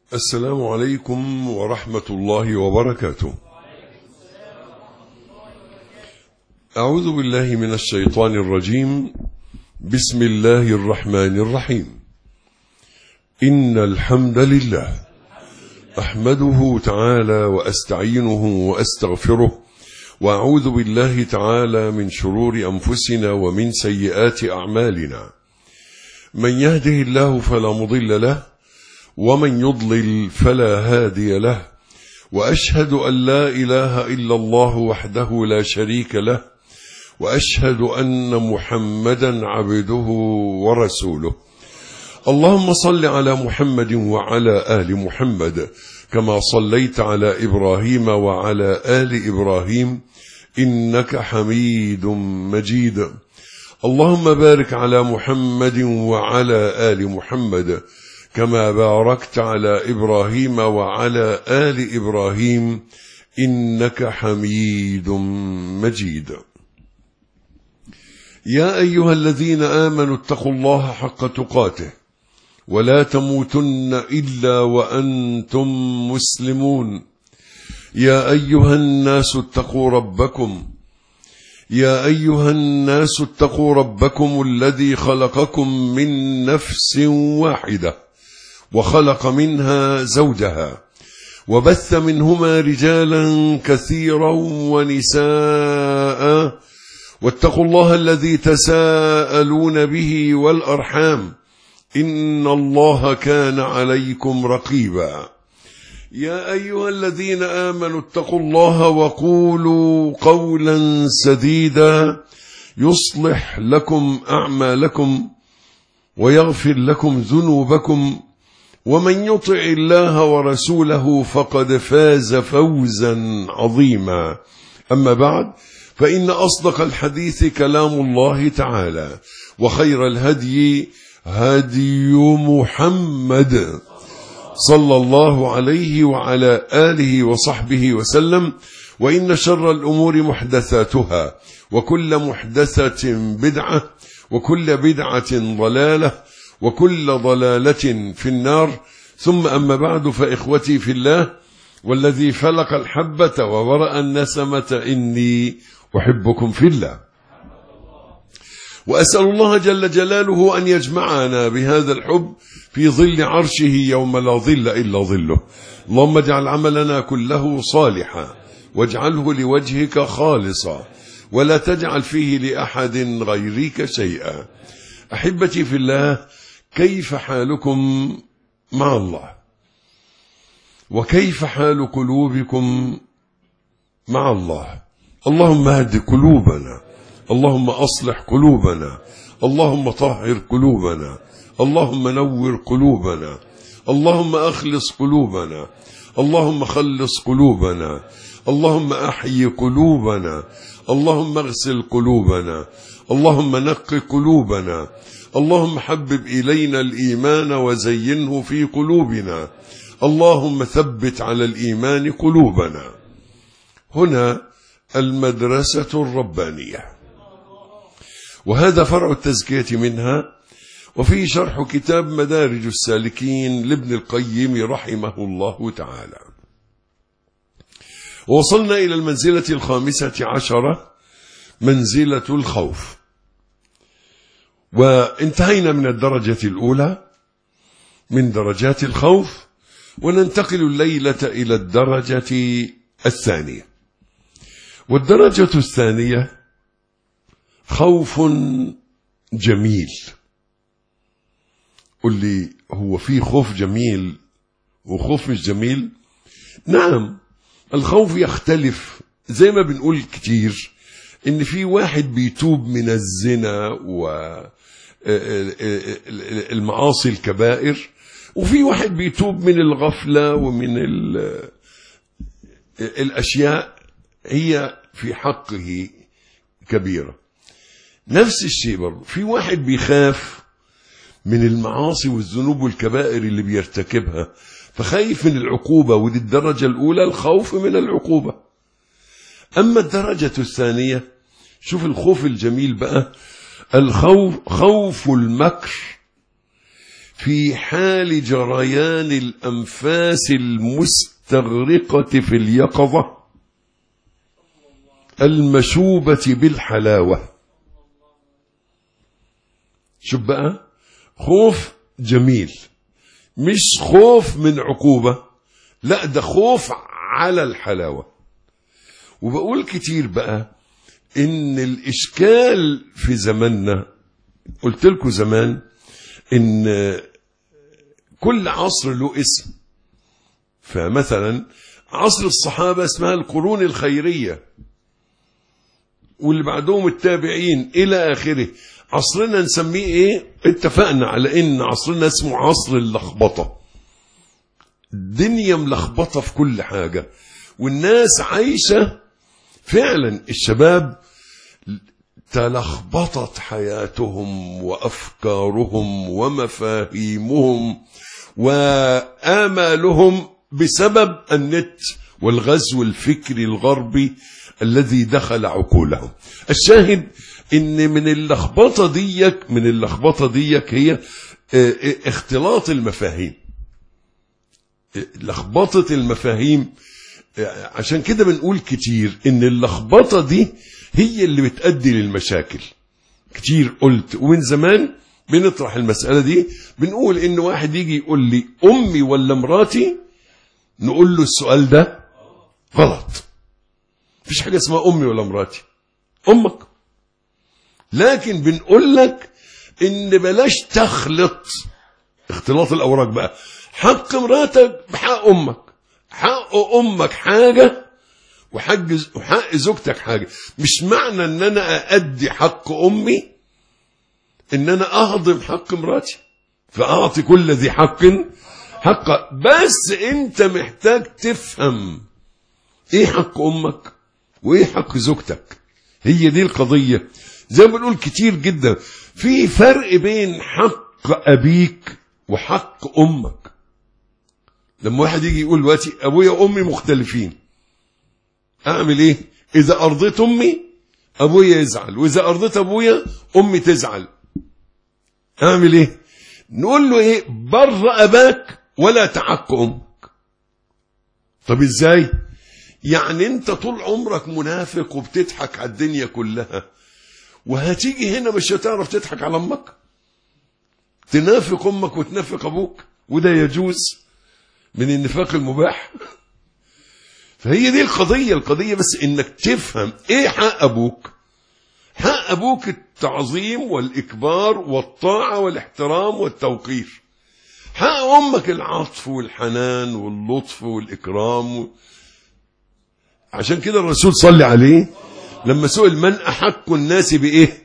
السلام عليكم ورحمة الله وبركاته. أعوذ بالله من الشيطان الرجيم. بسم الله الرحمن الرحيم. إن الحمد لله أحمده تعالى وأستعينه وأستغفره، وأعوذ بالله تعالى من شرور أنفسنا ومن سيئات أعمالنا. من يهده الله فلا مضل له، ومن يضلل فلا هادي له، وأشهد أن لا إله إلا الله وحده لا شريك له، وأشهد أن محمدا عبده ورسوله. اللهم صل على محمد وعلى آل محمد كما صليت على إبراهيم وعلى آل إبراهيم إنك حميد مجيد. اللهم بارك على محمد وعلى آل محمد كما باركت على إبراهيم وعلى آل إبراهيم إنك حميد مجيد. يا أيها الذين آمنوا اتقوا الله حق تقاته ولا تموتن إلا وأنتم مسلمون. يا أيها الناس اتقوا ربكم الذي خلقكم من نفس واحدة وخلق منها زوجها وبث منهما رجالا كثيرا ونساء، واتقوا الله الذي تساءلون به والأرحام إن الله كان عليكم رقيبا. يا أيها الذين آمنوا اتقوا الله وقولوا قولا سديدا يصلح لكم أعمالكم ويغفر لكم ذنوبكم، ومن يطع الله ورسوله فقد فاز فوزا عظيما. أما بعد، فإن أصدق الحديث كلام الله تعالى، وخير الهدي هدي محمد صلى الله عليه وعلى آله وصحبه وسلم، وإن شر الأمور محدثاتها، وكل محدثة بدعة، وكل بدعة ضلالة، وكل ضلالة في النار. ثم أما بعد، فإخوتي في الله والذي فلق الحبة وبرأ النسمة إني أحبكم في الله، وأسأل الله جل جلاله أن يجمعنا بهذا الحب في ظل عرشه يوم لا ظل إلا ظله. اللهم اجعل عملنا كله صالحا، واجعله لوجهك خالصا، ولا تجعل فيه لأحد غيرك شيئا. أحبتي في الله، كيف حالكم مع الله؟ وكيف حال قلوبكم مع الله؟ اللهم اهد قلوبنا، اللهم أصلح قلوبنا، اللهم طهر قلوبنا، اللهم نور قلوبنا، اللهم أخلص قلوبنا، اللهم خلص قلوبنا، اللهم أحيي قلوبنا، اللهم اغسل قلوبنا، اللهم نق قلوبنا، اللهم حبب إلينا الإيمان وزينه في قلوبنا، اللهم ثبت على الإيمان قلوبنا. هنا المدرسة الربانية، وهذا فرع التزكية منها، وفيه شرح كتاب مدارج السالكين لابن القيم رحمه الله تعالى. ووصلنا إلى المنزلة 15، منزلة الخوف، وانتهينا من الدرجة الأولى من درجات الخوف، وننتقل الليلة إلى الدرجة الثانية. والدرجة الثانية خوف جميل. قل لي، هو في خوف جميل وخوف مش جميل؟ نعم، الخوف يختلف. زي ما بنقول كتير ان في واحد بيتوب من الزنا والمعاصي الكبائر، وفي واحد بيتوب من الغفلة ومن الأشياء هي في حقه كبيرة. نفس الشيء برضه في واحد بيخاف من المعاصي والذنوب والكبائر اللي بيرتكبها، فخايف من العقوبة، ودي الدرجة الأولى، الخوف من العقوبة. أما الدرجة الثانية، شوف الخوف الجميل بقى، الخوف خوف المكر في حال جريان الأنفاس المستغرقة في اليقظة المشوبة بالحلاوة. شوف بقى، خوف جميل، مش خوف من عقوبة، لا ده خوف على الحلاوة. وبقول كتير بقى ان الاشكال في زماننا، قلت لكم زمان ان كل عصر له اسم. فمثلا عصر الصحابة اسمها القرون الخيرية، واللي بعدهم التابعين الى اخره. عصرنا نسميه ايه؟ اتفقنا على ان عصرنا اسمه عصر اللخبطة. الدنيا ملخبطة في كل حاجة، والناس عايشة فعلا. الشباب تلخبطت حياتهم وأفكارهم ومفاهيمهم وآمالهم بسبب النت والغزو الفكري الغربي الذي دخل عقولهم. الشاهد ان من اللخبطة ديك هي اختلاط المفاهيم، لخبطة المفاهيم. عشان كده بنقول كتير ان اللخبطة دي هي اللي بتؤدي للمشاكل. كتير قلت ومن زمان بنطرح المسألة دي، بنقول ان واحد يجي يقول لي امي ولا مراتي، نقول له السؤال ده غلط. مفيش حاجة اسمها امي ولا مراتي، امك. لكن بنقول لك ان بلاش تخلط اختلاط الاوراق بقى. حق مراتك بحق امك، حق امك حاجة وحق زوجتك حاجة. مش معنى ان انا اادي حق امي ان انا اهضم حق مراتي، فاعطي كل ذي حق حقه. بس انت محتاج تفهم ايه حق امك وايه حق زوجتك. هي دي القضية. زي ما بنقول كتير جدا، في فرق بين حق ابيك وحق امك. لما واحد يجي يقول دلوقتي ابويا وامي مختلفين، اعمل ايه؟ اذا ارضيت امي ابويا يزعل، واذا ارضيت ابويا امي تزعل. اعمل ايه؟ نقول له ايه؟ بر اباك ولا تعق امك. طب ازاي؟ يعني انت طول عمرك منافق وبتضحك على الدنيا كلها، وهتيجي هنا مش هتعرف تضحك على امك؟ تنافق امك وتنافق ابوك، وده يجوز من النفاق المباح. فهي دي القضية بس انك تفهم ايه حق ابوك. حق ابوك التعظيم والاكبار والطاعة والاحترام والتوقير. حق امك العطف والحنان واللطف والاكرام. عشان كده الرسول صلى عليه لما سئل من احق الناس بايه؟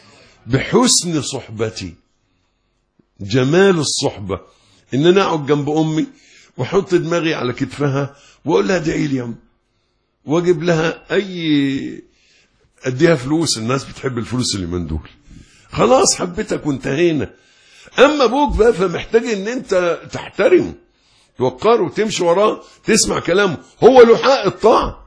بحسن صحبتي، جمال الصحبة. ان انا اقعد جنب امي واحط دماغي على كتفها واقول لها ادعي لي يا ام، واجيب لها اديها فلوس. الناس بتحب الفلوس اللي من دول. خلاص حبيتك وانتهينا. اما ابوك بقى فمحتاج ان انت تحترمه، توقره وتمشي وراه، تسمع كلامه. هو له حق الطاعة.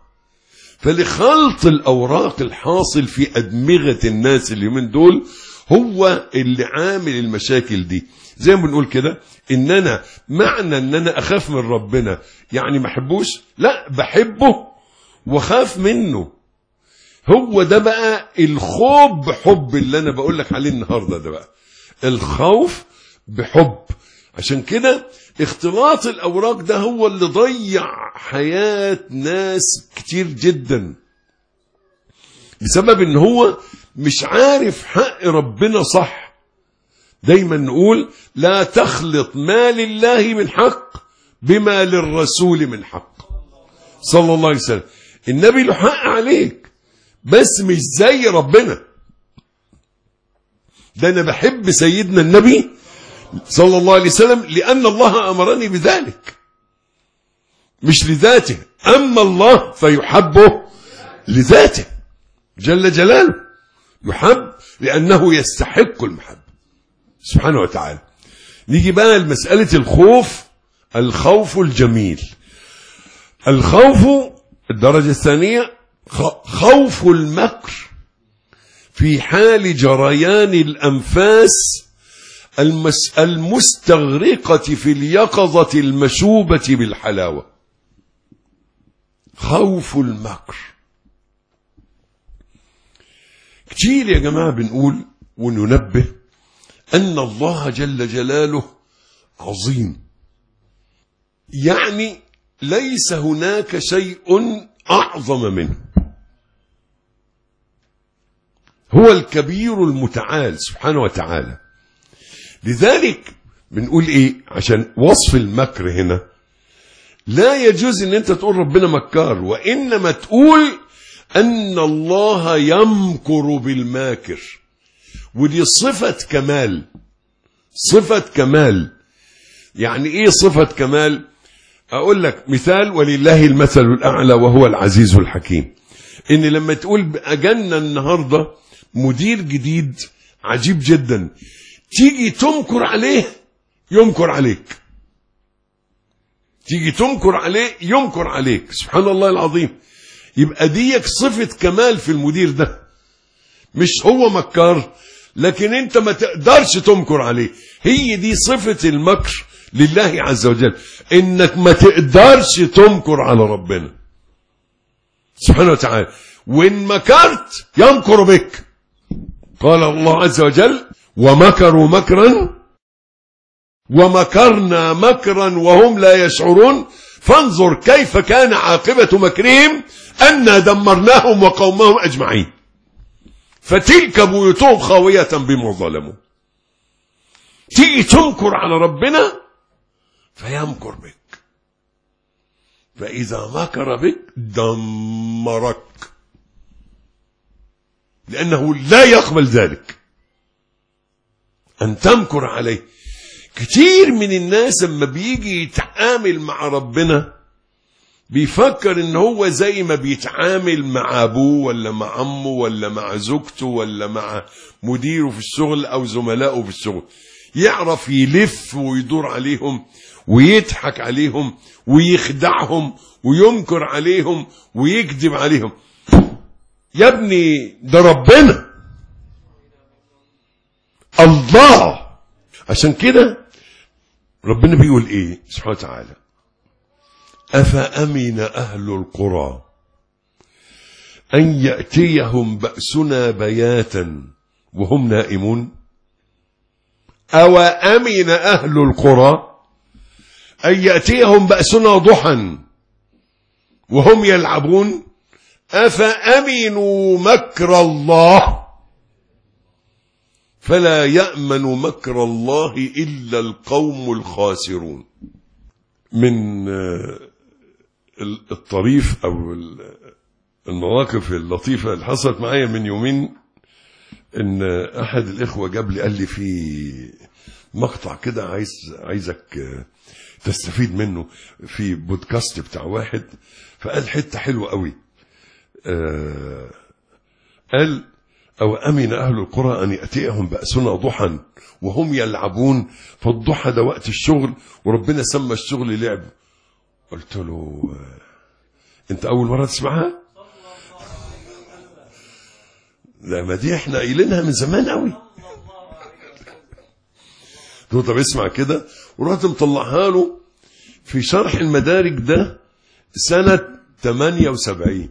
فلخلط الاوراق الحاصل في ادمغة الناس اللي من دول هو اللي عامل المشاكل دي. زي ما بنقول كده، ان انا معنى ان انا اخاف من ربنا يعني ما احبوش؟ لا، بحبه وخاف منه. هو ده بقى الخوف بحب اللي انا بقول لك عليه النهارده. ده بقى الخوف بحب. عشان كده اختلاط الاوراق ده هو اللي ضيع حياة ناس كتير جدا، بسبب ان هو مش عارف حق ربنا صح. دايما نقول لا تخلط ما لله من حق بما للرسول من حق صلى الله عليه وسلم. النبي له حق عليك بس مش زي ربنا. ده انا بحب سيدنا النبي صلى الله عليه وسلم لأن الله أمرني بذلك، مش لذاته. أما الله فيحبه لذاته جل جلاله، يحب لأنه يستحق المحبة سبحانه وتعالى. نيجي بقى لمسألة الخوف. الخوف الجميل. الخوف الدرجة الثانية خوف المكر في حال جريان الأنفاس المستغرقة في اليقظة المشوبة بالحلاوة. خوف المكر. كتير يا جماعة بنقول وننبه أن الله جل جلاله عظيم، يعني ليس هناك شيء أعظم منه، هو الكبير المتعال سبحانه وتعالى. لذلك بنقول ايه عشان وصف المكر هنا؟ لا يجوز ان انت تقول ربنا مكار، وانما تقول ان الله يمكر بالماكر، ودي صفة كمال. صفة كمال. يعني ايه صفة كمال؟ اقول لك مثال، ولله المثل الاعلى وهو العزيز الحكيم. ان لما تقول اجلنا النهارده مدير جديد عجيب جدا، تيجي تمكر عليه يمكر عليك، تيجي تمكر عليه يمكر عليك، سبحان الله العظيم. يبقى ديك صفة كمال في المدير ده، مش هو مكار لكن انت ما تقدرش تمكر عليه. هي دي صفة المكر لله عز وجل، انك ما تقدرش تمكر على ربنا سبحانه وتعالى. وان مكرت يمكر بك. قال الله عز وجل ومكروا مكرا ومكرنا مكرا وهم لا يشعرون فانظر كيف كان عاقبة مكرهم أنا دمرناهم وقومهم أجمعين فتلك بيوتهم خاوية بما ظلموا. تيجي تمكر على ربنا فيمكر بك، فإذا مكر بك دمرك، لأنه لا يقبل ذلك أن تمكر عليه. كتير من الناس لما بيجي يتعامل مع ربنا بيفكر ان هو زي ما بيتعامل مع ابوه ولا مع عمه ولا مع زوجته ولا مع مديره في الشغل او زملائه في الشغل، يعرف يلف ويدور عليهم ويضحك عليهم ويخدعهم وينكر عليهم ويكذب عليهم. يا ابني ده ربنا الله. عشان كده ربنا بيقول ايه سبحانه وتعالى؟ أفأمن أهل القرى أن يأتيهم بأسنا بياتا وهم نائمون. أو أمن أهل القرى أن يأتيهم بأسنا ضحى وهم يلعبون. أفأمنوا مكر الله فلا يأمن مكر الله إلا القوم الخاسرون. من الطريف أو المواقف اللطيفة اللي حصلت معايا من يومين، إن أحد الإخوة جاب لي قال لي في مقطع كده عايزك تستفيد منه في بودكاست بتاع واحد، فقال حتة حلوة قوي. قال أو أمن أهل القرى أن يأتيهم بأسنا ضحى وهم يلعبون. فالضحى ده وقت الشغل وربنا سمى الشغل لعب. قلت له أنت أول مرة تسمعها؟ لا ما دي احنا قايلينها من زمان قوي. قلت له طب اسمع كده، ورحت مطلعها له في شرح المدارج ده سنة 78.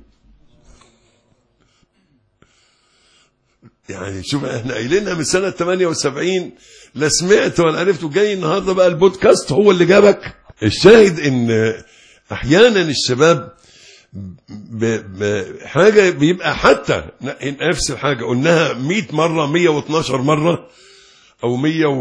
يعني شوف احنا قايلينها من سنة 78، لا سمعت ولا عرفت، وجاي النهاردة بقى البودكاست هو اللي جابك. الشاهد ان احيانا الشباب حاجة بيبقى حتى نفس الحاجة قلناها 100 مرة 112 مرة او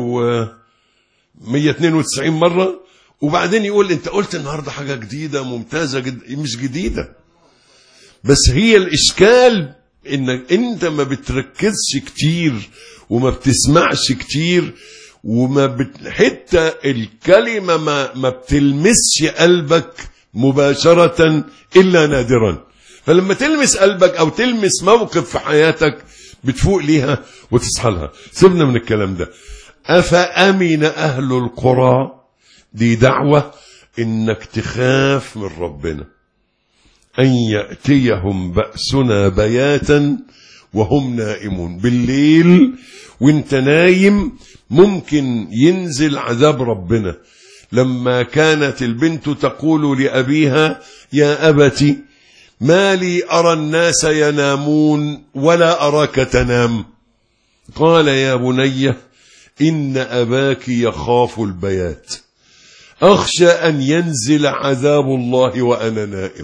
192 مرة، وبعدين يقول انت قلت النهاردة حاجة جديدة ممتازة جدا. مش جديدة، بس هي الاشكال انك انت ما بتركزش كتير وما بتسمعش كتير حتى الكلمة ما بتلمسش قلبك مباشرة إلا نادرا. فلما تلمس قلبك أو تلمس موقف في حياتك بتفوق ليها وتصحى لها. سيبنا من الكلام ده. أفأمن أهل القرى، دي دعوة إنك تخاف من ربنا. أن يأتيهم بأسنا بياتا وهم نائمون. بالليل وانت نايم ممكن ينزل عذاب ربنا. لما كانت البنت تقول لأبيها يا أبت ما لي أرى الناس ينامون ولا أراك تنام، قال يا بني إن أباك يخاف البيات، أخشى أن ينزل عذاب الله وأنا نائم.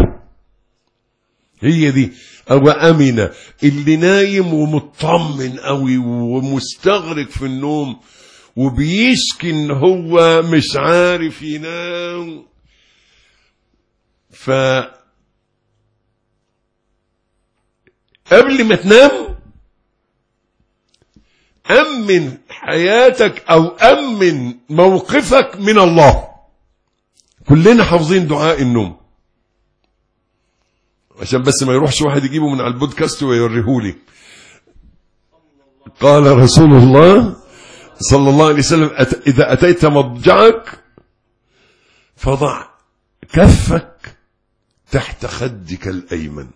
هي دي أو أمنة اللي نايم ومطمن قوي ومستغرق في النوم وبيشكي إن هو مش عارف ينام. قبل ما تنام أمن حياتك أو أمن موقفك من الله. كلنا حافظين دعاء النوم، عشان بس ما يروحش واحد يجيبه من على البودكاست ويوريهولي. قال رسول الله صلى الله عليه وسلم إذا أتيت مضجعك فضع كفك تحت خدك الأيمن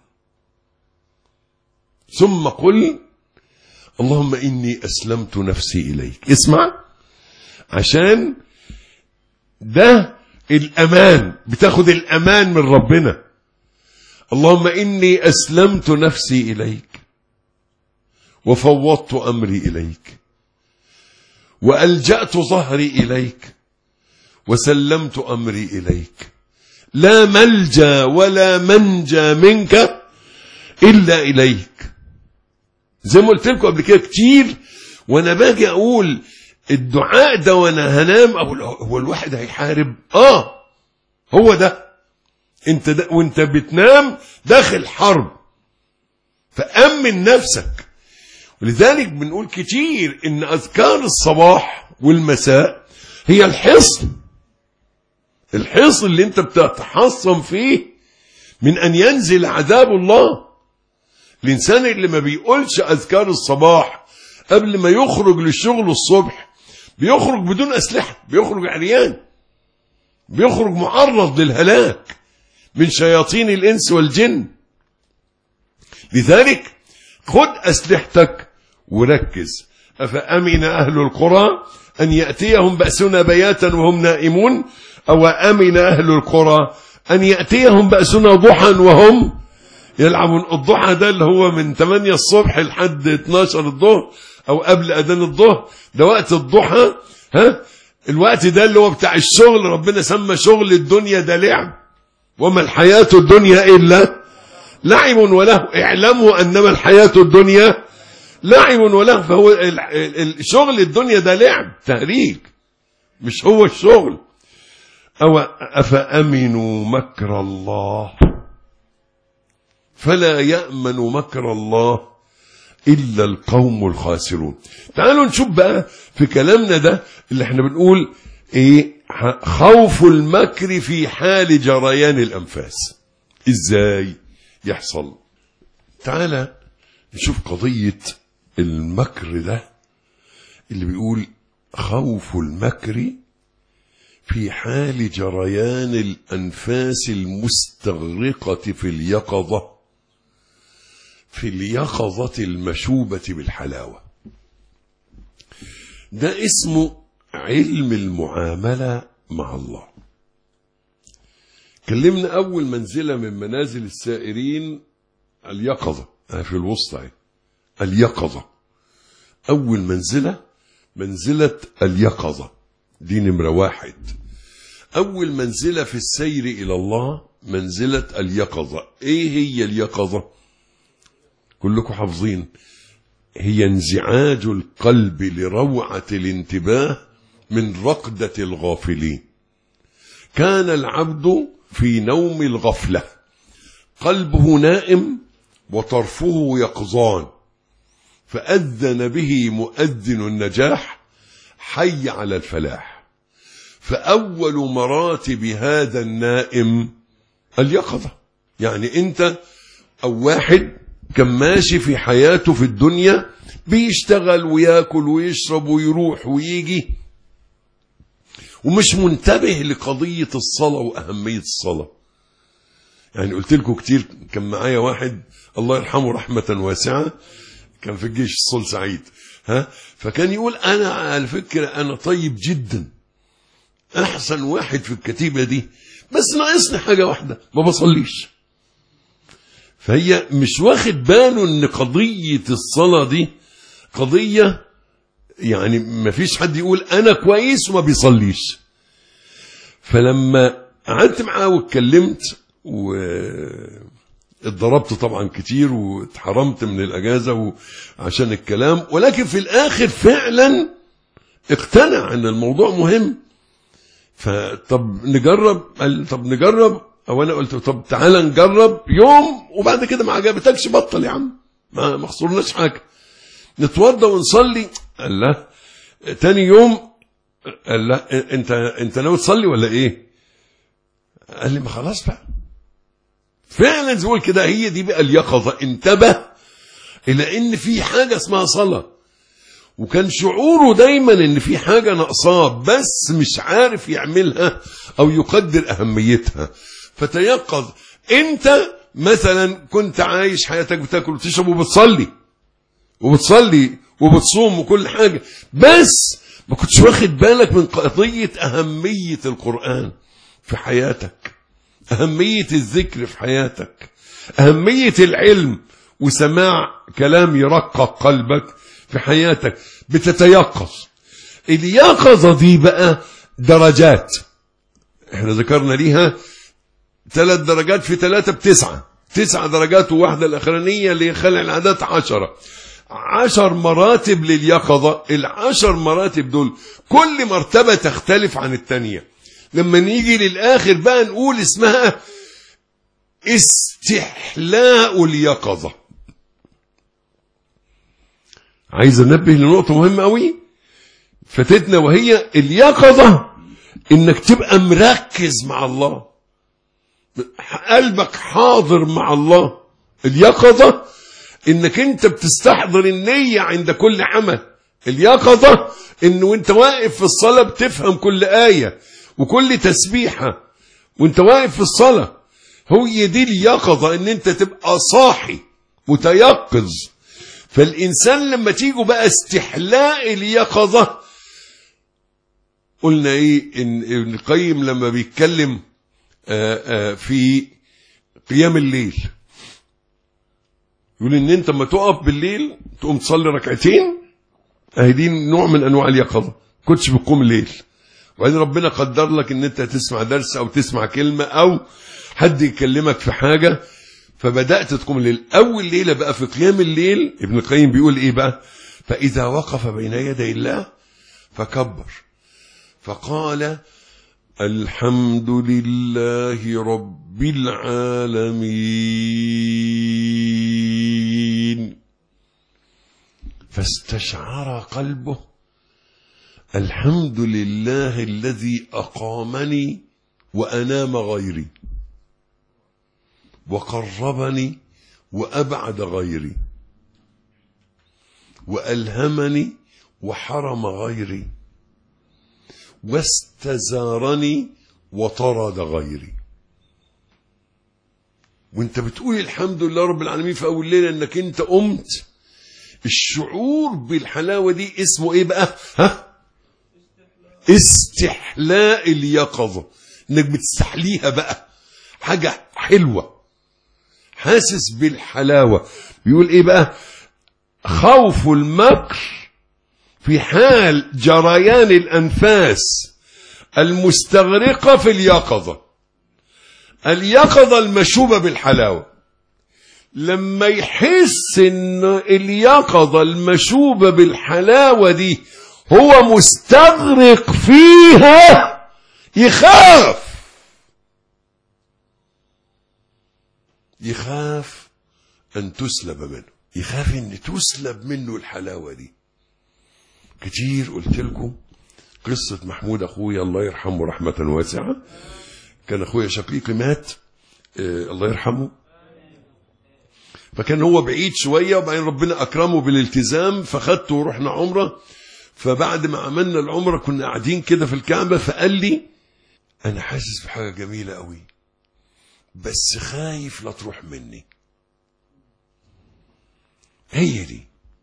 ثم قل اللهم إني أسلمت نفسي إليك. اسمع، عشان ده الأمان، بتاخد الأمان من ربنا. اللهم إني أسلمت نفسي إليك وفوضت أمري إليك وألجأت ظهري إليك وسلمت أمري إليك، لا ملجأ ولا منجى منك إلا إليك. زي ما قلت لكم قبل كده كتير وانا باجي اقول الدعاء ده وانا هنام، اقول هو الواحد هيحارب؟ هو ده انت ده وانت بتنام داخل حرب، فأمن نفسك. ولذلك بنقول كتير ان اذكار الصباح والمساء هي الحصن اللي انت بتتحصن فيه من ان ينزل عذاب الله. الإنسان اللي ما بيقولش أذكار الصباح قبل ما يخرج للشغل الصبح بيخرج بدون أسلحة، بيخرج عريان، بيخرج معرض للهلاك من شياطين الإنس والجن. لذلك خد أسلحتك وركز. أفأمن أهل القرى أن يأتيهم بأسنا بياتا وهم نائمون، أو أمن أهل القرى أن يأتيهم بأسنا ضحى وهم يلعبون. الضحى ده اللي هو من 8 الصبح لحد 12 الظهر او قبل اذان الظهر، ده وقت الضحى. الوقت ده اللي هو بتاع الشغل، ربنا سمى شغل الدنيا ده لعب، وما الحياة الدنيا الا لعب وله، اعلموا انما الحياة الدنيا لعب وله. فهو الشغل الدنيا ده لعب تهريج، مش هو الشغل. او افامنوا مكر الله فلا يأمن مكر الله إلا القوم الخاسرون. تعالوا نشوف بقى في كلامنا ده اللي احنا بنقول خوف المكر في حال جريان الأنفاس ازاي يحصل. تعالى نشوف قضية المكر ده اللي بيقول خوف المكر في حال جريان الأنفاس المستغرقة في اليقظة المشوبة بالحلاوة. ده اسمه علم المعاملة مع الله. كلمنا أول منزلة من منازل السائرين اليقظة، في الوسطى اليقظة. أول منزلة اليقظة، دي نمرة 1. أول منزلة في السير إلى الله منزلة اليقظة. إيه هي اليقظة؟ كلكم حافظين، هي انزعاج القلب لروعة الانتباه من رقدة الغافلين. كان العبد في نوم الغفلة، قلبه نائم وطرفه يقظان، فأذن به مؤذن النجاح حي على الفلاح. فأول مراتب هذا النائم اليقظة. يعني أنت أو واحد كان ماشي في حياته في الدنيا بيشتغل وياكل ويشرب ويروح ويجي ومش منتبه لقضية الصلاة وأهمية الصلاة. يعني قلت لكم كتير، كان معايا واحد الله يرحمه رحمة واسعة، كان في الجيش الصول سعيد، فكان يقول أنا على فكرة أنا طيب جدا، أحسن واحد في الكتيبة دي، بس ناقصني حاجة واحدة، ما بصليش. فهي مش واخد باله ان قضية الصلاة دي قضية، يعني ما فيش حد يقول انا كويس وما بيصليش. فلما قعدت معاه واتكلمت واتضربت طبعا كتير واتحرمت من الاجازة عشان الكلام، ولكن في الاخر فعلا اقتنع ان الموضوع مهم. فطب نجرب، قال طب نجرب، او انا قلت طب تعالى نجرب يوم، وبعد كده ما عجبتكش بطل يا عم، ما خسرناش حاجه، نتوضى ونصلي. قال لا. تاني يوم قال لا، انت ناوي تصلي ولا ايه؟ قال لي ما خلاص بقى. فعلا زي ما كده، هي دي بقى اليقظه، انتبه الى ان في حاجه اسمها صلاه، وكان شعوره دايما ان في حاجه ناقصاه بس مش عارف يعملها او يقدر اهميتها. فتيقظ. انت مثلا كنت عايش حياتك بتاكل وتشرب وبتصلي وبتصوم وكل حاجة، بس ما كنتش واخد بالك من قضية أهمية القرآن في حياتك، أهمية الذكر في حياتك، أهمية العلم وسماع كلام يرقق قلبك في حياتك. بتتيقظ. اليقظة دي بقى درجات، احنا ذكرنا ليها 3 درجات في 3 9 درجات، وواحدة الأخرانية اللي خلع العادات 10 مراتب لليقظة. 10 مراتب دول كل مرتبة تختلف عن التانية. لما نيجي للآخر بقى نقول اسمها استحلاء اليقظة. عايز انبه لنقطة مهمة قوي فاتتنا، وهي اليقظة انك تبقى مركز مع الله، قلبك حاضر مع الله. اليقظة انك انت بتستحضر النية عند كل عمل. اليقظة انه وانت واقف في الصلاة بتفهم كل آية وكل تسبيحة وانت واقف في الصلاة. هي دي اليقظة، ان انت تبقى صاحي متيقظ. فالإنسان لما تيجوا بقى استحلاء اليقظة، قلنا ايه؟ ان ابن القيم لما بيتكلم في قيام الليل يقول ان انت لما تقف بالليل تقوم تصلي ركعتين، اهي دي نوع من انواع اليقظة. كنتش بتقوم الليل، وبعدين ربنا قدر لك ان انت تسمع درس او تسمع كلمة او حد يكلمك في حاجة، فبدأت تقوم الليل. أول ليلة بقى في قيام الليل ابن القيم بيقول إيه بقى؟ فإذا وقف بين يدي الله فكبر فقال الحمد لله رب العالمين، فاستشعر قلبه الحمد لله الذي أقامني وأنام غيري، وقربني وأبعد غيري، وألهمني وحرم غيري، واستزارني وطرد غيري. وانت بتقول الحمد لله رب العالمين في أول ليلة انك انت قمت، الشعور بالحلاوة دي اسمه ايه بقى؟ استحلاء اليقظة، انك بتستحليها بقى حاجة حلوة، حاسس بالحلاوة. بيقول ايه بقى؟ خوف المكر في حال جريان الأنفاس المستغرقة في اليقظة. اليقظة المشوبة بالحلاوة، لما يحس ان اليقظة المشوبة بالحلاوة دي هو مستغرق فيها يخاف أن تسلب منه، يخاف أن تسلب منه الحلاوة دي. كتير قلت لكم قصة محمود أخويا الله يرحمه رحمة واسعة. كان أخويا شقيقي مات الله يرحمه، فكان هو بعيد شوية، وبعدين ربنا أكرمه بالالتزام فخدته ورحنا عمرة. فبعد ما عملنا العمرة كنا قاعدين كده في الكعبة، فقال لي أنا حاسس بحاجة جميلة قوي، بس خايف لا تروح مني. هي دي،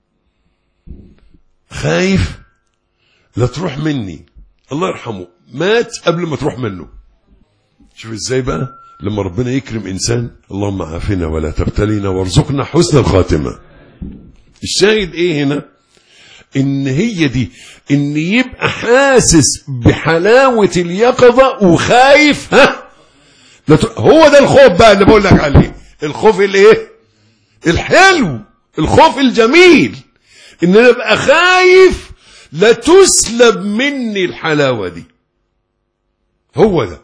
خايف لا تروح مني. الله يرحمه مات قبل ما تروح منه. شوف ازاي بقى لما ربنا يكرم انسان، اللهم عافنا ولا تبتلينا وارزقنا حسن الخاتمة. الشاهد ايه هنا؟ ان هي دي، ان يبقى حاسس بحلاوة اليقظة وخايف. هو ده الخوف بقى اللي بقول لك عليه، الخوف الايه؟ الحلو، الخوف الجميل، ان انا ابقى خايف لا تسلب مني الحلاوة دي. هو ده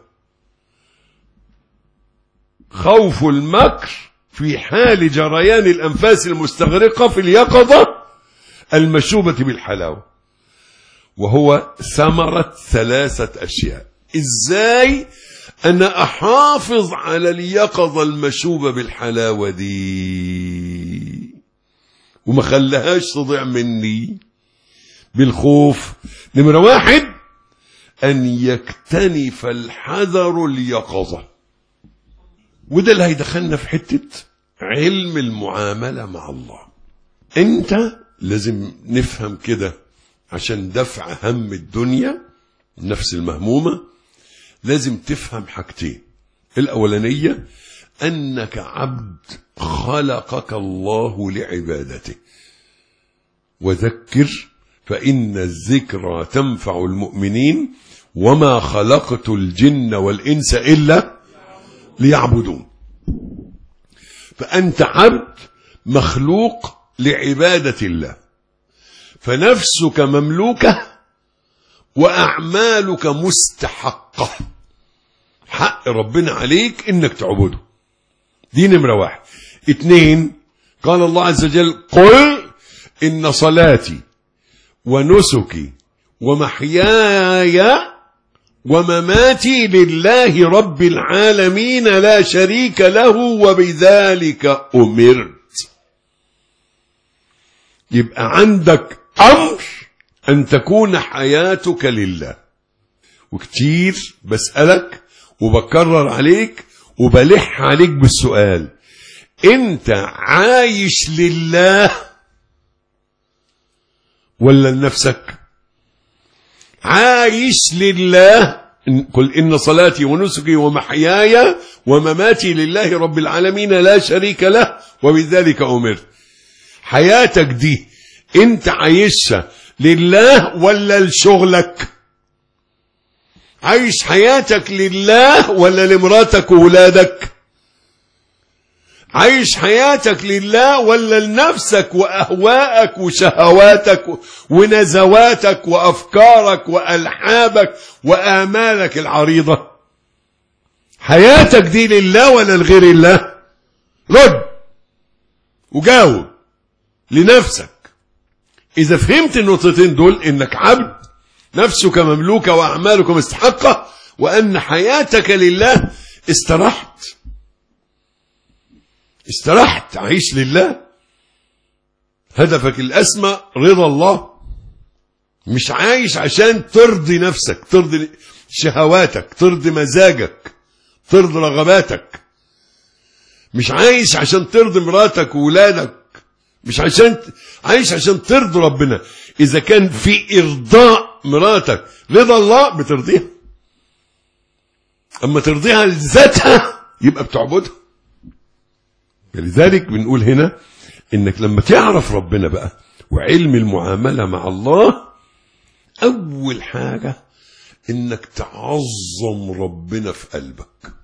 خوف المكر في حال جريان الأنفاس المستغرقة في اليقظة المشوبة بالحلاوة، وهو ثمرة 3 أشياء. إزاي أنا أحافظ على اليقظة المشوبة بالحلاوة دي وما خليهاش تضيع مني بالخوف؟ نمرة 1، أن يكتنف الحذر اليقظة. وده اللي هيدخلنا في حتة علم المعاملة مع الله. انت لازم نفهم كده عشان دفع هم الدنيا، النفس المهمومة، لازم تفهم حاجتين. الأولانية أنك عبد خلقك الله لعبادته، وذكر فإن الذكرى تنفع المؤمنين وما خلقت الجن والإنس إلا ليعبدون. فأنت عبد مخلوق لعبادة الله، فنفسك مملوكة وأعمالك مستحقة، حق ربنا عليك إنك تعبده. دي نمرة 1. 2، قال الله عز وجل: قل إن صلاتي ونسكي ومحياي ومماتي لله رب العالمين لا شريك له وبذلك أمرت. يبقى عندك أمر أن تكون حياتك لله. وكتير بسألك وبكرر عليك وبلح عليك بالسؤال: أنت عايش لله ولا لنفسك؟ عايش لله. قل إن صلاتي ونسكي ومحياي ومماتي لله رب العالمين لا شريك له وبذلك أمرت. حياتك دي انت عايشها لله ولا لشغلك؟ عايش حياتك لله ولا لمراتك وولادك؟ عايش حياتك لله ولا لنفسك وأهواءك وشهواتك ونزواتك وأفكارك وألحابك وآمالك العريضة؟ حياتك دي لله ولا لغير الله؟ رد وجاوب لنفسك. إذا فهمت النقطتين دول، إنك عبد، نفسك مملوكة وأعمالك مستحقة، وأن حياتك لله، استرحت، عيش لله. هدفك الأسمى رضا الله، مش عايش عشان ترضي نفسك، ترضي شهواتك، ترضي مزاجك، ترضي رغباتك. مش عايش عشان ترضي مراتك وولادك، مش عايش عشان ترضي ربنا. إذا كان في إرضاء مراتك رضا الله بترضيها، أما ترضيها لذاتها يبقى بتعبدها. لذلك بنقول هنا إنك لما تعرف ربنا بقى وعلم المعاملة مع الله، أول حاجة إنك تعظم ربنا في قلبك،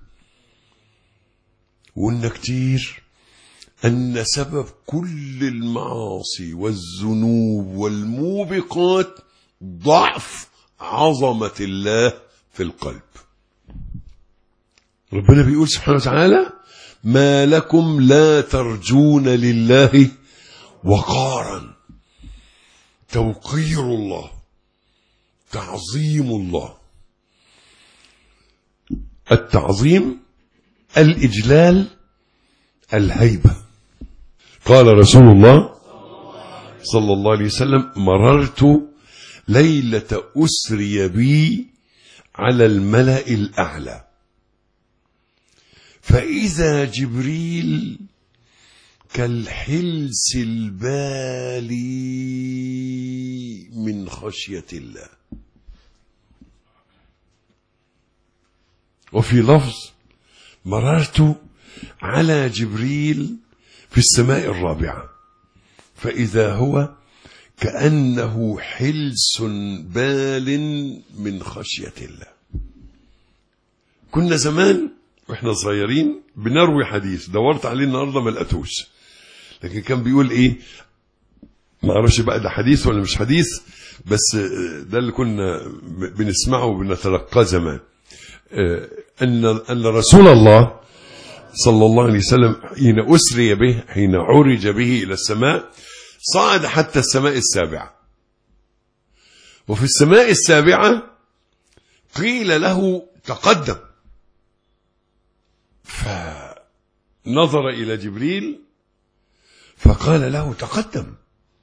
وإن كتير أن سبب كل المعاصي والذنوب والموبقات ضعف عظمة الله في القلب. ربنا بيقول سبحانه وتعالى: ما لكم لا ترجون لله وقارا. توقير الله، تعظيم الله. التعظيم، الإجلال، الهيبة. قال رسول الله صلى الله عليه وسلم: مررت ليلة أسري بي على الملأ الأعلى، فإذا جبريل كالحلس البالي من خشية الله. وفي لفظ مررت على جبريل في السماء الرابعة فإذا هو كأنه حلس بال من خشية الله. كنا زمان واحنا صغيرين بنروي حديث، دورت عليه النهارده ما لقيتوش، لكن كان بيقول ايه، ما اعرفش بقى ده حديث ولا مش حديث، بس ده اللي كنا بنسمعه وبنتلقاه زمان، ان رسول الله صلى الله عليه وسلم حين اسري به، حين عرج به الى السماء، صعد حتى السماء السابعة، وفي السماء السابعة قيل له تقدم، فنظر إلى جبريل فقال له تقدم،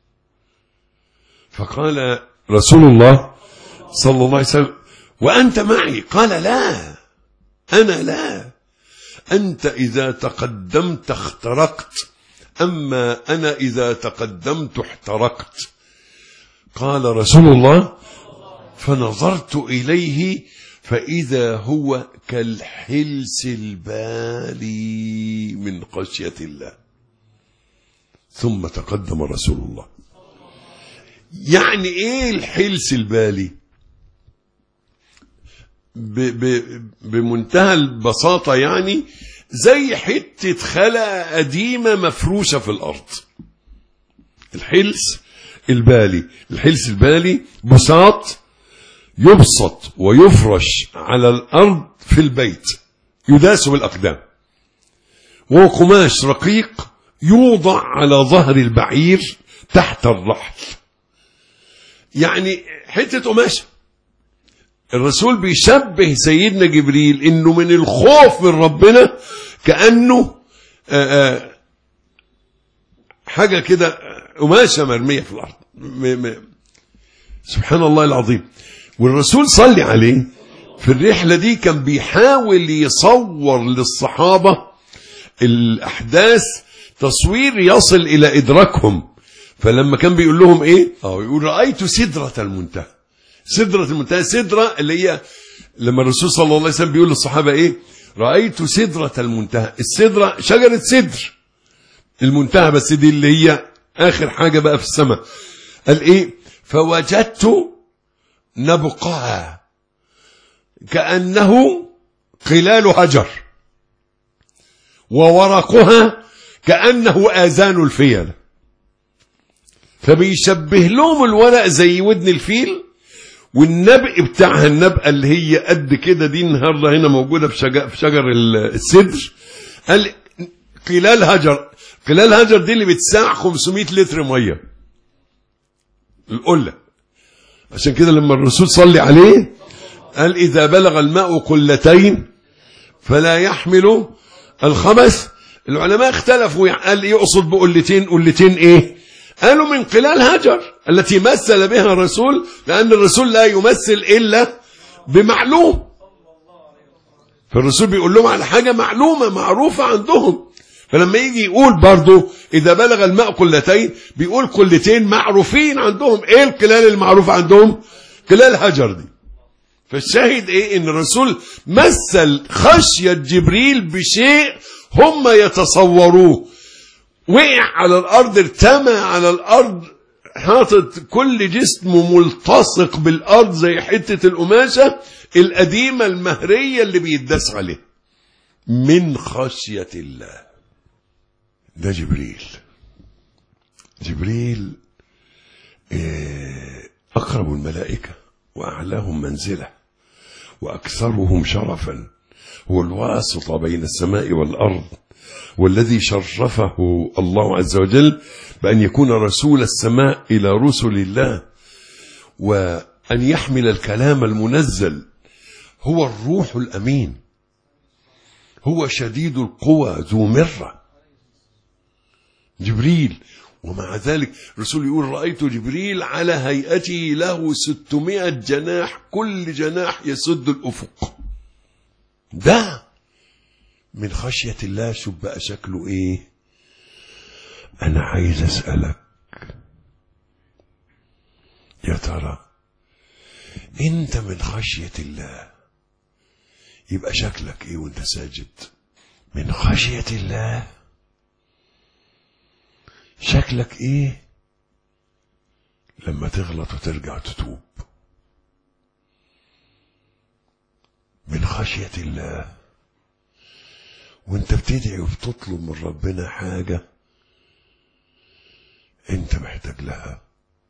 فقال رسول الله صلى الله عليه وسلم وأنت معي؟ قال لا، أنا لا، أنت إذا تقدمت اخترقت، أما أنا إذا تقدمت احترقت. قال رسول الله فنظرت إليه فإذا هو كالحلس البالي من خشية الله. ثم تقدم رسول الله. يعني إيه الحلس البالي؟ بمنتهى البساطة يعني زي حتة خلا قديمة مفروشة في الأرض. الحلس البالي، الحلس البالي بساط يبسط ويفرش على الأرض في البيت يداس بالأقدام، وهو قماش رقيق يوضع على ظهر البعير تحت الرحل، يعني حتة قماشة. الرسول بيشبه سيدنا جبريل انه من الخوف من ربنا كأنه حاجة كده قماشة مرمية في الأرض. سبحان الله العظيم. والرسول صلي عليه في الرحلة دي كان بيحاول يصور للصحابة الأحداث تصوير يصل إلى إدراكهم. فلما كان بيقول لهم إيه؟ يقول رأيت سدرة المنتهى. سدرة المنتهى، سدرة اللي هي لما الرسول صلى الله عليه وسلم بيقول للصحابة إيه؟ رأيت سدرة المنتهى. السدرة شجرة سدر، المنتهى بس دي اللي هي آخر حاجة بقى في السماء. قال إيه؟ فوجدت نبقها كأنه قلال هجر، وورقها كأنه آذان الفيل. فبيشبه لهم الورق زي ودن الفيل، والنبق بتاعها النبقة اللي هي قد كده دي النهارده هنا موجودة في شجر السدر. قال قلال هجر. قلال هجر دي اللي بتساع 500 لتر مية القلة. عشان كده لما الرسول صلي عليه قال إذا بلغ الماء قلتين فلا يحمل الخبث. العلماء اختلفوا، قال يقصد بقلتين، قلتين ايه؟ قالوا من قلال هجر التي مثل بها الرسول، لأن الرسول لا يمثل إلا بمعلوم، فالرسول بيقول لهم على حاجة معلومة معروفة عندهم. فلما يجي يقول برضو إذا بلغ الماء قلتين بيقول قلتين معروفين عندهم. إيه القلال المعروف عندهم؟ قلال هجر دي. فالشاهد إيه؟ إن الرسول مثل خشية جبريل بشيء هم يتصوروه. وقع على الأرض، ارتمى على الأرض، حاطط كل جسمه ملتصق بالأرض زي حتة القماشة القديمة المهرية اللي بيداس عليه من خشية الله. ده جبريل. جبريل أقرب الملائكة وأعلاهم منزلة وأكثرهم شرفا، هو الواسطة بين السماء والأرض، والذي شرفه الله عز وجل بأن يكون رسول السماء إلى رسل الله، وأن يحمل الكلام المنزل. هو الروح الأمين، هو شديد القوى ذو مرة جبريل. ومع ذلك الرسول يقول رأيت جبريل على هيئته له 600 جناح، كل جناح يسد الأفق. ده من خشية الله شوف بقى شكله ايه. انا عايز اسألك يا ترى انت من خشية الله يبقى شكلك ايه وانت ساجد؟ من خشية الله شكلك ايه لما تغلط وترجع تتوب؟ من خشية الله وانت بتدعي وبتطلب من ربنا حاجة انت محتاج لها.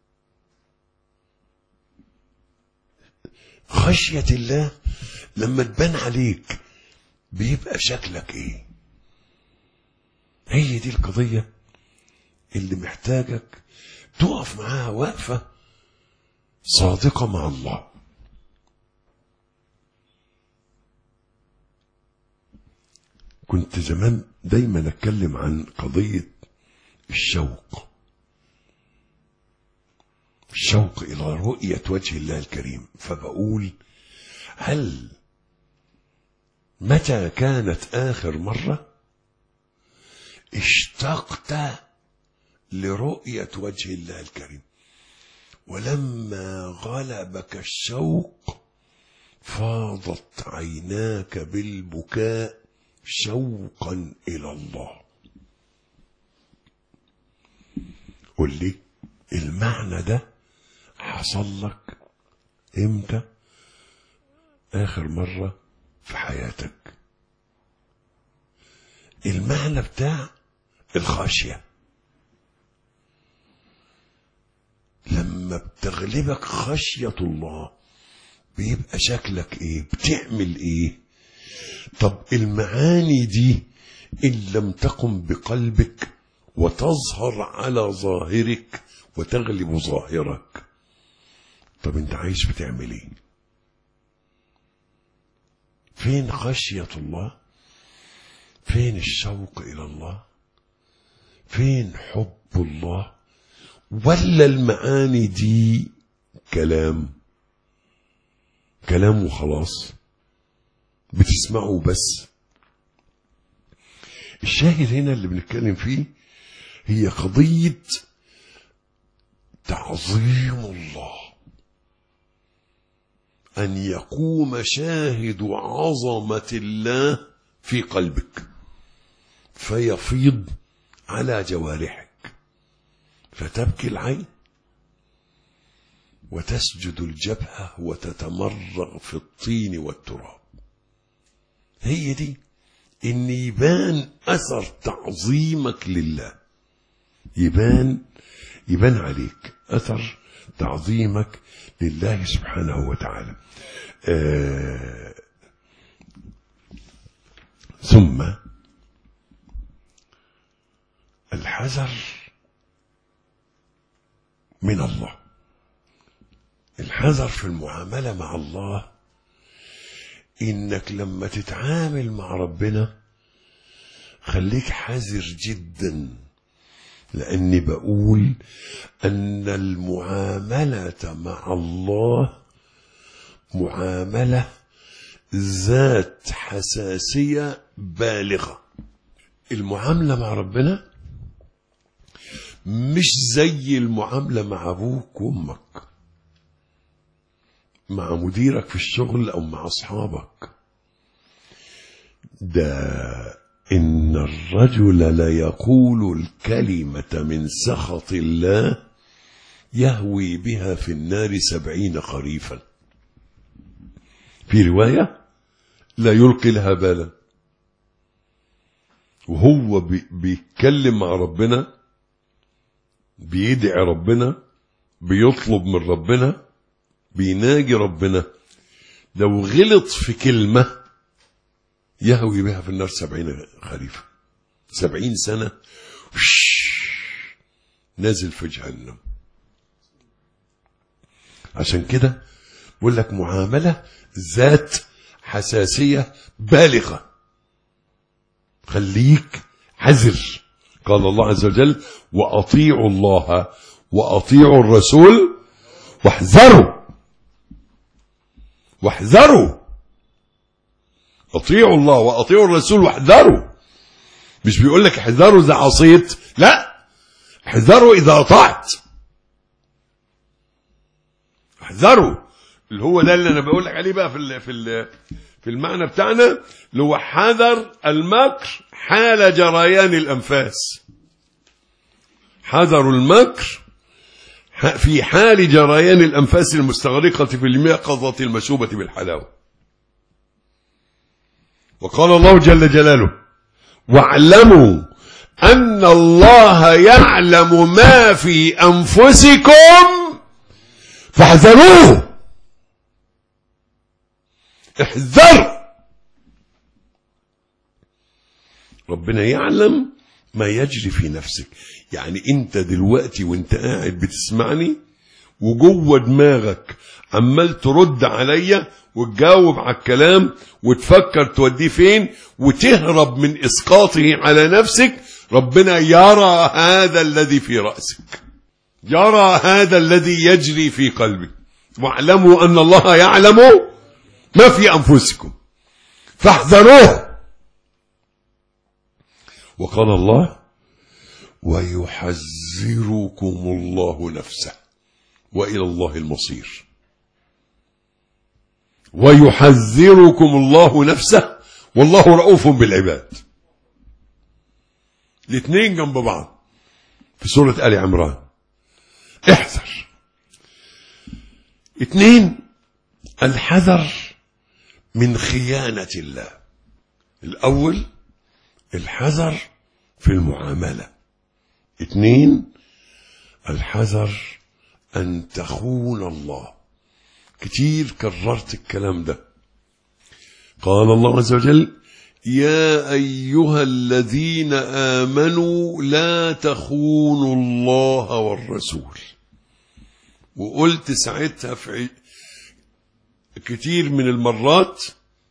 خشية الله لما تبان عليك بيبقى شكلك ايه؟ هي دي القضية اللي محتاجك تقف معاها وقفة صادقة مع الله. كنت زمان دايما اتكلم عن قضية الشوق إلى رؤية وجه الله الكريم، فبقول هل متى كانت آخر مرة اشتقت لرؤية وجه الله الكريم ولما غلبك الشوق فاضت عيناك بالبكاء شوقا إلى الله؟ قل لي المعنى ده حصل لك امتى آخر مرة في حياتك؟ المعنى بتاع الخشية لما بتغلبك خشية الله بيبقى شكلك ايه؟ بتعمل ايه؟ طب المعاني دي إن لم تقم بقلبك وتظهر على ظاهرك وتغلب ظاهرك، طب انت عايش بتعمل ايه؟ فين خشية الله؟ فين الشوق إلى الله؟ فين حب الله؟ ولا المعاني دي كلام وخلاص بتسمعه بس؟ الشاهد هنا اللي بنتكلم فيه هي قضية تعظيم الله، أن يقوم شاهد عظمة الله في قلبك فيفيض على جوارحك فتبكي العين وتسجد الجبهة وتتمرغ في الطين والتراب. هي دي إن يبان أثر تعظيمك لله، يبان عليك أثر تعظيمك لله سبحانه وتعالى. ثم الحذر من الله، الحذر في المعاملة مع الله، إنك لما تتعامل مع ربنا خليك حذر جدا، لأني بقول أن المعاملة مع الله معاملة ذات حساسية بالغة. المعاملة مع ربنا مش زي المعاملة مع أبوك وأمك، مع مديرك في الشغل أو مع أصحابك. ده إن الرجل ليقول الكلمة من سخط الله يهوي بها في النار 70 خريفا. في رواية لا يلقي لها بالا، وهو بيتكلم مع ربنا، بيدعي ربنا، بيطلب من ربنا، بيناجي ربنا، لو غلط في كلمة يهوي بها في النار 70 خريفا، 70 سنة نازل في جهنم. عشان كده بقول لك معاملة ذات حساسية بالغة، خليك حذر. قال الله عز وجل وأطيعوا الله وأطيعوا الرسول واحذروا. اطيعوا الله واطيعوا الرسول واحذروا. مش بيقول لك احذروا اذا عصيت، لا، احذروا اذا اطعت. احذروا اللي هو ده اللي انا بقول لك عليه بقى في المعنى بتاعنا، اللي هو حذر المكر حال جريان الانفاس. حذروا المكر في حال جريان الانفاس المستغرقه في اليقظه المشوبه بالحلاوه. وقال الله جل جلاله: واعلموا ان الله يعلم ما في انفسكم فاحذروه. احذر، ربنا يعلم ما يجري في نفسك. يعني انت دلوقتي وانت قاعد بتسمعني وجوه دماغك عمال ترد عليا وتجاوب على الكلام وتفكر توديه فين وتهرب من اسقاطه على نفسك، ربنا يرى هذا الذي في رأسك، يرى هذا الذي يجري في قلبك. واعلموا ان الله يعلم ما في انفسكم فاحذروه. وقال الله: ويحذركم الله نفسه وإلى الله المصير. ويحذركم الله نفسه والله رؤوف بالعباد. الاثنين جنب بعض في سورة آل عمران. احذر. 2 الحذر من خيانة الله. الأول الحذر في المعاملة. 2 الحذر أن تخون الله. كتير كررت الكلام ده. قال الله عز وجل: يا أيها الذين آمنوا لا تخونوا الله والرسول. وقلت ساعتها في كتير من المرات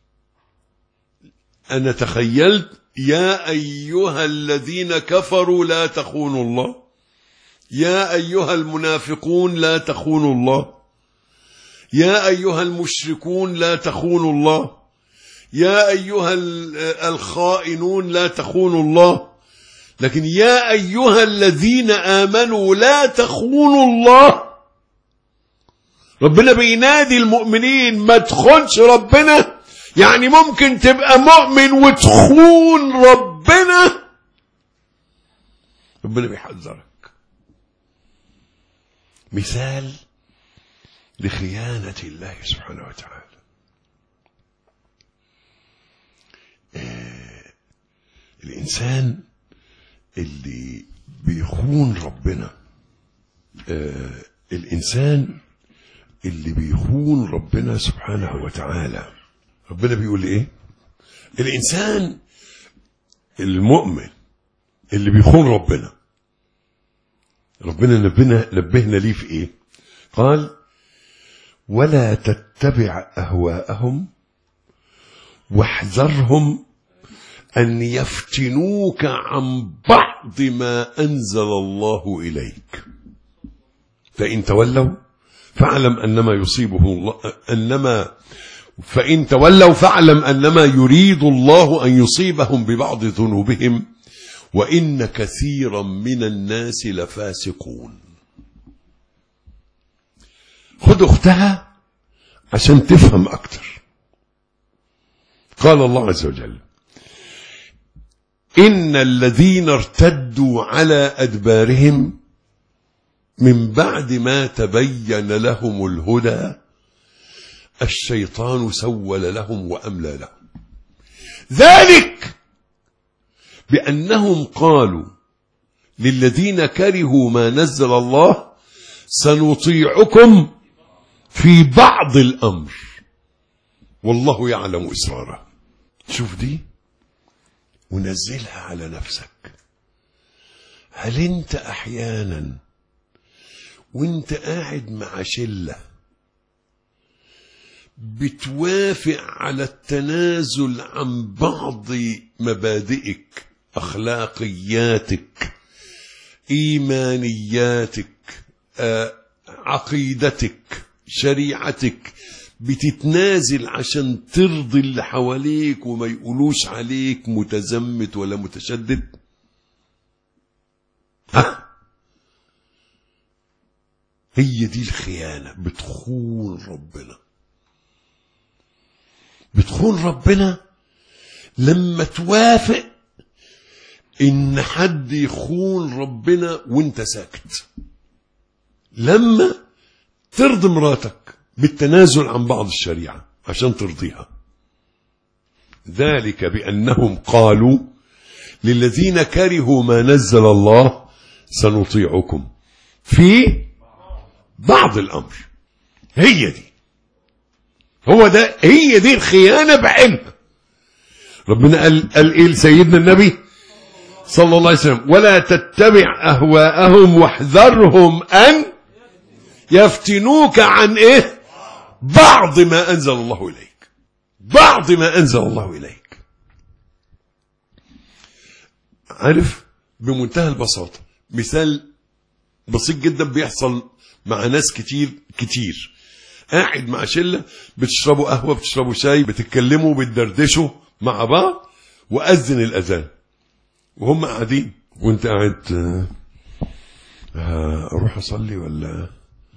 أنا تخيلت: يا أيها الذين كفروا لا تخونوا الله، يا أيها المنافقون لا تخونوا الله، يا أيها المشركون لا تخونوا الله، يا أيها الخائنون لا تخونوا الله. لكن يا أيها الذين آمنوا لا تخونوا الله. ربنا بينادي المؤمنين ما تخونش ربنا. يعني ممكن تبقى مؤمن وتخون ربنا. ربنا بيحذرك. مثال لخيانة الله سبحانه وتعالى. الإنسان اللي بيخون ربنا، الإنسان اللي بيخون ربنا سبحانه وتعالى، ربنا بيقول ايه؟ الإنسان المؤمن اللي بيخون ربنا نبهنا ليه في ايه؟ قال: ولا تتبع أهواءهم واحذرهم أن يفتنوك عن بعض ما أنزل الله إليك فإن تولوا فاعلم أنما يصيبه الله فإن تولوا فاعلم أنما يريد الله أن يصيبهم ببعض ذنوبهم وإن كثيرا من الناس لفاسقون. خد أختها عشان تفهم أكتر. قال الله عز وجل: إن الذين ارتدوا على أدبارهم من بعد ما تبين لهم الهدى الشيطان سول لهم وأملى لهم ذلك بأنهم قالوا للذين كرهوا ما نزل الله سنطيعكم في بعض الأمر والله يعلم إسراره. شوف دي ونزلها على نفسك. هل انت احيانا وانت قاعد مع شلة بتوافق على التنازل عن بعض مبادئك، اخلاقياتك، ايمانياتك، عقيدتك، شريعتك، بتتنازل عشان ترضي اللي حواليك وما يقولوش عليك متزمت ولا متشدد؟ هي دي الخيانة. بتخون ربنا، بتخون ربنا لما توافق ان حد يخون ربنا وانت ساكت، لما ترضي مراتك بالتنازل عن بعض الشريعة عشان ترضيها. ذلك بأنهم قالوا للذين كرهوا ما نزل الله سنطيعكم في بعض الأمر. هي دي، هو ده، هي دي الخيانة بعينها. ربنا قال إيه لسيدنا النبي صلى الله عليه وسلم؟ ولا تتبع أهواءهم واحذرهم أن يفتنوك عن إيه؟ بعض ما أنزل الله إليك، بعض ما أنزل الله إليك. عارف، بمنتهى البساطة، مثال بسيط جدا بيحصل مع ناس كتير قاعد مع شلة بتشربوا قهوة، بتشربوا شاي، بتتكلموا، بتدردشوا مع بعض، وأذن الأذان وهم قاعدين، وانت قاعد اروح اصلي ولا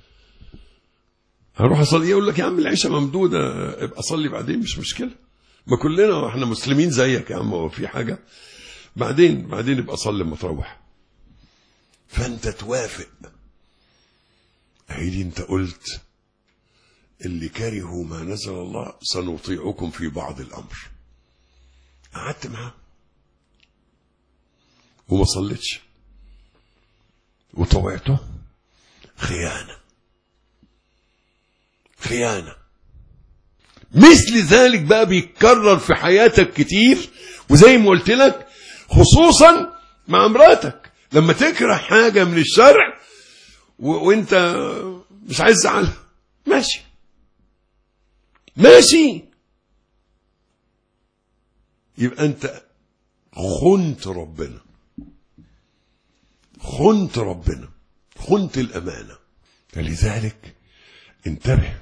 هروح اصلي؟ يقول لك يا عم العشاء ممدودة، ابقى اصلي بعدين، مش مشكلة، ما كلنا احنا مسلمين زيك يا عم، هو في حاجة؟ بعدين ابقى اصلي لما تروح. فانت توافق. هيدي انت قلت اللي كرهوا ما نزل الله سنطيعكم في بعض الامر. قعدت معاه وما صليتش وطوعته. خيانة. مثل ذلك بقى بيتكرر في حياتك كتير، وزي ما قلت لك خصوصا مع مراتك، لما تكره حاجة من الشرع وانت مش عايز تزعلها، ماشي، يبقى انت خنت ربنا، خنت الأمانة. فلذلك انتبه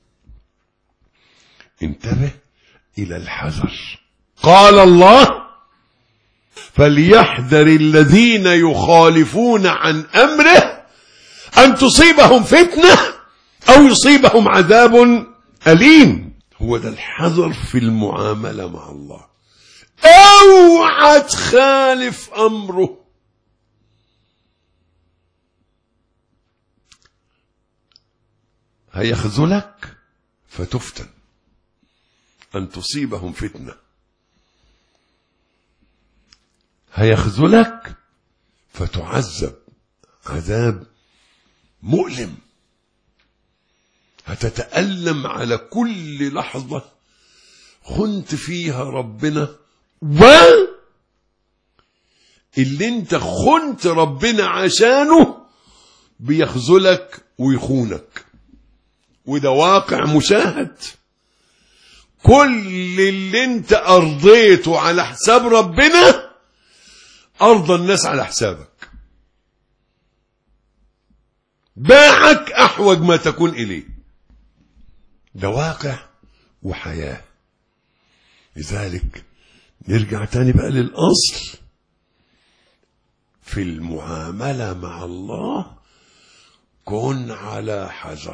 إلى الحذر. قال الله فليحذر الذين يخالفون عن أمره أن تصيبهم فتنة أو يصيبهم عذاب أليم. هو ده الحذر في المعاملة مع الله. اوعى تخالف أمره. هيخذلك فتفتن، أن تصيبهم فتنة. هيخذلك فتعذب عذاب مؤلم، هتتألم على كل لحظة خنت فيها ربنا، اللي انت خنت ربنا عشانه بيخذلك ويخونك. وده واقع مشاهد. كل اللي انت ارضيته على حساب ربنا ارضى الناس على حسابك، باعك احوج ما تكون اليه. ده واقع وحياة. لذلك نرجع تاني بقى للأصل في المعاملة مع الله. كن على حذر،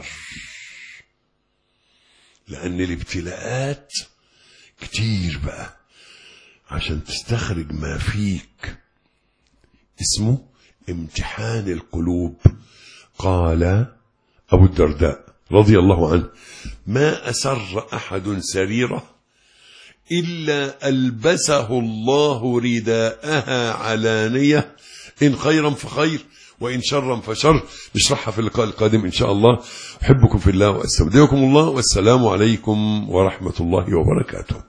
لأن الابتلاءات كتير بقى عشان تستخرج ما فيك. اسمه امتحان القلوب. قال أبو الدرداء رضي الله عنه: ما أسر أحد سريرة إلا ألبسه الله رداءها علانية، إن خيرا فخير وإن شرا فشر. نشرحها في اللقاء القادم إن شاء الله. أحبكم في الله وأستودعكم الله، والسلام عليكم ورحمة الله وبركاته.